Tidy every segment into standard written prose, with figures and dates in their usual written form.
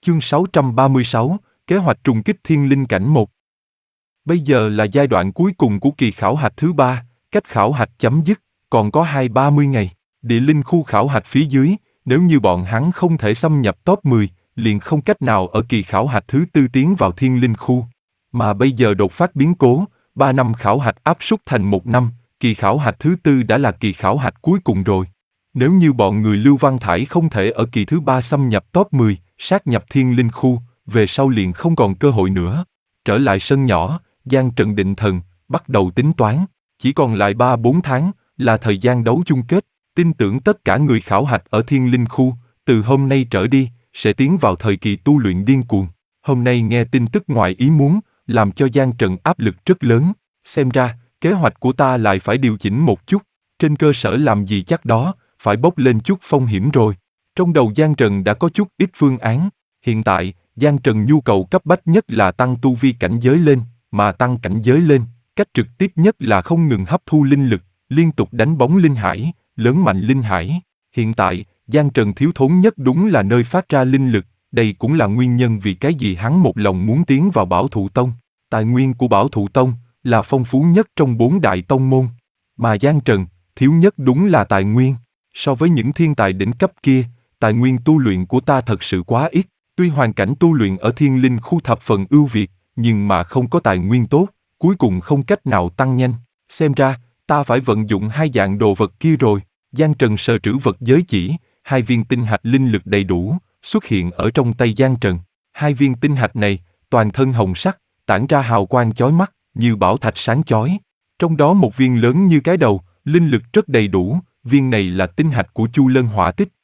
Chương 636, Kế hoạch trùng kích thiên linh cảnh 1. Bây giờ là giai đoạn cuối cùng của kỳ khảo hạch thứ 3, cách khảo hạch chấm dứt, còn có 20-30 ngày. Địa linh khu khảo hạch phía dưới, nếu như bọn hắn không thể xâm nhập top 10, liền không cách nào ở kỳ khảo hạch thứ 4 tiến vào thiên linh khu. Mà bây giờ đột phát biến cố, 3 năm khảo hạch áp suất thành 1 năm, kỳ khảo hạch thứ 4 đã là kỳ khảo hạch cuối cùng rồi. Nếu như bọn người Lưu Văn Thải không thể ở kỳ thứ 3 xâm nhập top 10, sát nhập thiên linh khu, về sau liền không còn cơ hội nữa. Trở lại sân nhỏ, Giang Trận định thần, bắt đầu tính toán. Chỉ còn lại 3-4 tháng, là thời gian đấu chung kết. Tin tưởng tất cả người khảo hạch ở thiên linh khu, từ hôm nay trở đi, sẽ tiến vào thời kỳ tu luyện điên cuồng. Hôm nay nghe tin tức ngoài ý muốn, làm cho Giang Trận áp lực rất lớn. Xem ra, kế hoạch của ta lại phải điều chỉnh một chút. Trên cơ sở làm gì chắc đó, phải bốc lên chút phong hiểm rồi. Trong đầu Giang Trần đã có chút ít phương án. Hiện tại, Giang Trần nhu cầu cấp bách nhất là tăng tu vi cảnh giới lên, mà tăng cảnh giới lên, cách trực tiếp nhất là không ngừng hấp thu linh lực, liên tục đánh bóng linh hải, lớn mạnh linh hải. Hiện tại, Giang Trần thiếu thốn nhất đúng là nơi phát ra linh lực, đây cũng là nguyên nhân vì cái gì hắn một lòng muốn tiến vào Bảo Thụ Tông. Tài nguyên của Bảo Thụ Tông là phong phú nhất trong 4 đại tông môn, mà Giang Trần thiếu nhất đúng là tài nguyên. So với những thiên tài đỉnh cấp kia, tài nguyên tu luyện của ta thật sự quá ít. Tuy hoàn cảnh tu luyện ở thiên linh khu thập phần ưu việt, nhưng mà không có tài nguyên tốt, cuối cùng không cách nào tăng nhanh. Xem ra, ta phải vận dụng 2 dạng đồ vật kia rồi. Giang Trần sờ trữ vật giới chỉ, 2 viên tinh hạch linh lực đầy đủ, xuất hiện ở trong tay Giang Trần. 2 viên tinh hạch này, toàn thân hồng sắc, tản ra hào quang chói mắt, như bảo thạch sáng chói. Trong đó một viên lớn như cái đầu, linh lực rất đầy đủ, viên này là tinh hạch của Chu Lân Hỏa Tích.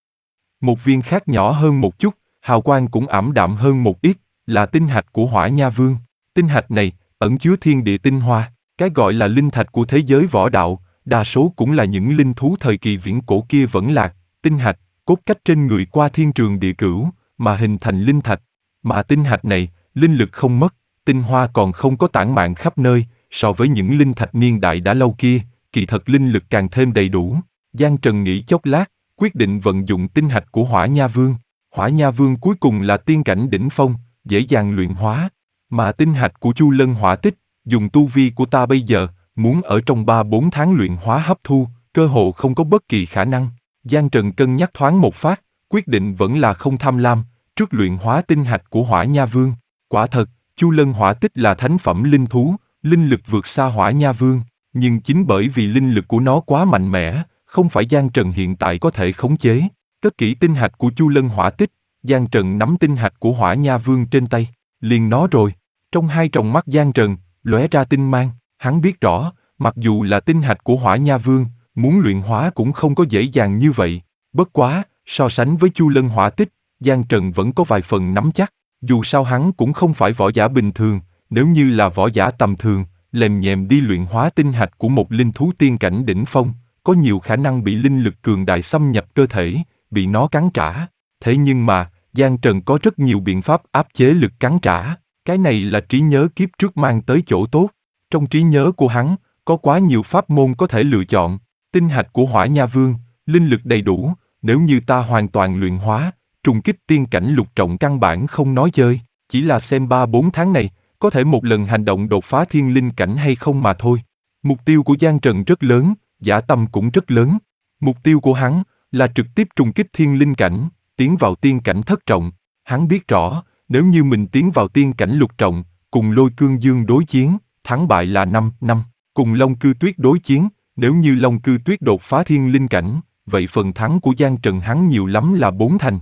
Một viên khác nhỏ hơn một chút, hào quang cũng ảm đạm hơn một ít, là tinh hạch của Hỏa Nha Vương. Tinh hạch này, ẩn chứa thiên địa tinh hoa, cái gọi là linh thạch của thế giới võ đạo, đa số cũng là những linh thú thời kỳ viễn cổ kia vẫn lạc, tinh hạch, cốt cách trên người qua thiên trường địa cửu, mà hình thành linh thạch. Mà tinh hạch này, linh lực không mất, tinh hoa còn không có tản mạn khắp nơi, so với những linh thạch niên đại đã lâu kia, kỳ thật linh lực càng thêm đầy đủ. Giang Trần nghĩ chốc lát, quyết định vận dụng tinh hạch của Hỏa Nha Vương. Hỏa Nha Vương cuối cùng là tiên cảnh đỉnh phong, dễ dàng luyện hóa. Mà tinh hạch của Chu Lân Hỏa Tích, dùng tu vi của ta bây giờ, muốn ở trong 3-4 tháng luyện hóa hấp thu, cơ hồ không có bất kỳ khả năng. Giang Trần cân nhắc thoáng một phát, quyết định vẫn là không tham lam, trước luyện hóa tinh hạch của Hỏa Nha Vương. Quả thật, Chu Lân Hỏa Tích là thánh phẩm linh thú, linh lực vượt xa Hỏa Nha Vương, nhưng chính bởi vì linh lực của nó quá mạnh mẽ, không phải Giang Trần hiện tại có thể khống chế. Cất kỹ tinh hạch của Chu Lân Hỏa Tích, Giang Trần nắm tinh hạch của Hỏa Nha Vương trên tay, liền nó rồi. Trong 2 tròng mắt Giang Trần, lóe ra tinh mang, hắn biết rõ, mặc dù là tinh hạch của Hỏa Nha Vương, muốn luyện hóa cũng không có dễ dàng như vậy. Bất quá, so sánh với Chu Lân Hỏa Tích, Giang Trần vẫn có vài phần nắm chắc. Dù sao hắn cũng không phải võ giả bình thường, nếu như là võ giả tầm thường, lèm nhèm đi luyện hóa tinh hạch của một linh thú tiên cảnh đỉnh phong, có nhiều khả năng bị linh lực cường đại xâm nhập cơ thể, bị nó cắn trả. Thế nhưng mà, Giang Trần có rất nhiều biện pháp áp chế lực cắn trả. Cái này là trí nhớ kiếp trước mang tới chỗ tốt. Trong trí nhớ của hắn, có quá nhiều pháp môn có thể lựa chọn. Tinh hạch của Hỏa Nha Vương, linh lực đầy đủ, nếu như ta hoàn toàn luyện hóa, trùng kích tiên cảnh lục trọng căn bản không nói chơi, chỉ là xem 3-4 tháng này, có thể một lần hành động đột phá thiên linh cảnh hay không mà thôi. Mục tiêu của Giang Trần rất lớn, dã tâm cũng rất lớn. Mục tiêu của hắn là trực tiếp trùng kích thiên linh cảnh, tiến vào tiên cảnh thất trọng. Hắn biết rõ, nếu như mình tiến vào tiên cảnh lục trọng, cùng Lôi Cương Dương đối chiến, thắng bại là 5-5. Cùng Long Cư Tuyết đối chiến, nếu như Long Cư Tuyết đột phá thiên linh cảnh, vậy phần thắng của Giang Trần hắn nhiều lắm là 4 thành.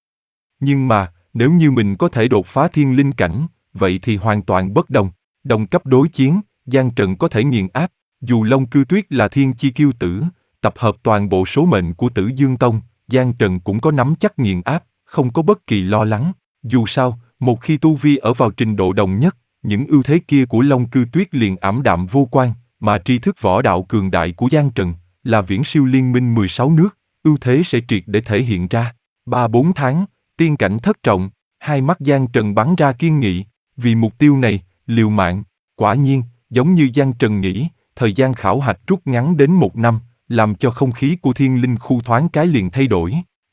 Nhưng mà, nếu như mình có thể đột phá thiên linh cảnh, vậy thì hoàn toàn bất đồng. Đồng cấp đối chiến, Giang Trần có thể nghiền áp. Dù Long Cư Tuyết là thiên chi kiêu tử, tập hợp toàn bộ số mệnh của Tử Dương Tông, Giang Trần cũng có nắm chắc nghiền áp, không có bất kỳ lo lắng. Dù sao, một khi tu vi ở vào trình độ đồng nhất, những ưu thế kia của Long Cư Tuyết liền ảm đạm vô quan, mà tri thức võ đạo cường đại của Giang Trần là viễn siêu liên minh 16 nước, ưu thế sẽ triệt để thể hiện ra. 3-4 tháng, tiên cảnh thất trọng, 2 mắt Giang Trần bắn ra kiên nghị, vì mục tiêu này, liều mạng. Quả nhiên, giống như Giang Trần nghĩ, thời gian khảo hạch rút ngắn đến 1 năm, làm cho không khí của thiên linh khu thoáng cái liền thay đổi.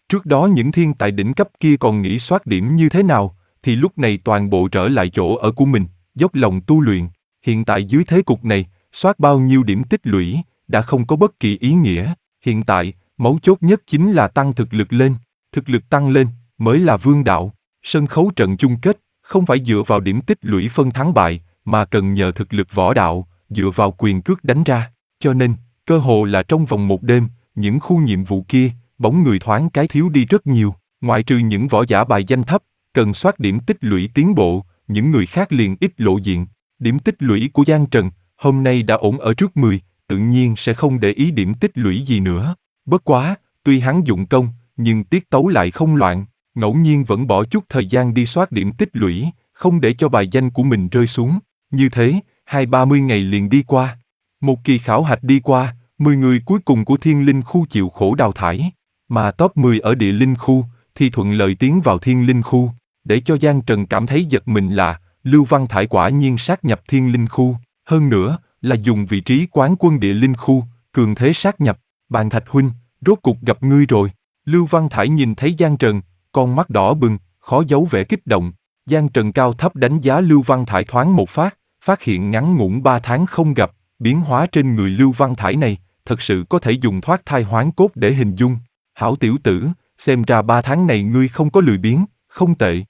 Trước đó những thiên tài đỉnh cấp kia còn nghĩ soát điểm như thế nào, thì lúc này toàn bộ trở lại chỗ ở của mình, dốc lòng tu luyện. Hiện tại dưới thế cục này, soát bao nhiêu điểm tích lũy, đã không có bất kỳ ý nghĩa. Hiện tại, mấu chốt nhất chính là tăng thực lực lên. Thực lực tăng lên, mới là vương đạo. Sân khấu trận chung kết, không phải dựa vào điểm tích lũy phân thắng bại, mà cần nhờ thực lực võ đạo, dựa vào quyền cước đánh ra. Cho nên, cơ hồ là trong vòng một đêm, những khu nhiệm vụ kia, bóng người thoáng cái thiếu đi rất nhiều. Ngoại trừ những võ giả bài danh thấp, cần soát điểm tích lũy tiến bộ, những người khác liền ít lộ diện. Điểm tích lũy của Giang Trần, hôm nay đã ổn ở trước 10, tự nhiên sẽ không để ý điểm tích lũy gì nữa. Bất quá, tuy hắn dụng công, nhưng tiết tấu lại không loạn, ngẫu nhiên vẫn bỏ chút thời gian đi soát điểm tích lũy, không để cho bài danh của mình rơi xuống. Như thế, 20-30 ngày liền đi qua. Một kỳ khảo hạch đi qua, 10 người cuối cùng của Thiên Linh khu chịu khổ đào thải, mà top 10 ở địa linh khu thì thuận lợi tiến vào Thiên Linh khu. Để cho Giang Trần cảm thấy giật mình là Lưu Văn Thải quả nhiên sát nhập Thiên Linh khu, hơn nữa là dùng vị trí quán quân địa linh khu, cường thế sát nhập. Bàn Thạch huynh, rốt cục gặp ngươi rồi. Lưu Văn Thải nhìn thấy Giang Trần, con mắt đỏ bừng, khó giấu vẻ kích động. Giang Trần cao thấp đánh giá Lưu Văn Thải thoáng một phát hiện ngắn ngủn 3 tháng không gặp, biến hóa trên người Lưu Văn Thải này, thật sự có thể dùng thoát thai hoán cốt để hình dung. Hảo tiểu tử, xem ra 3 tháng này ngươi không có lười biếng, không tệ.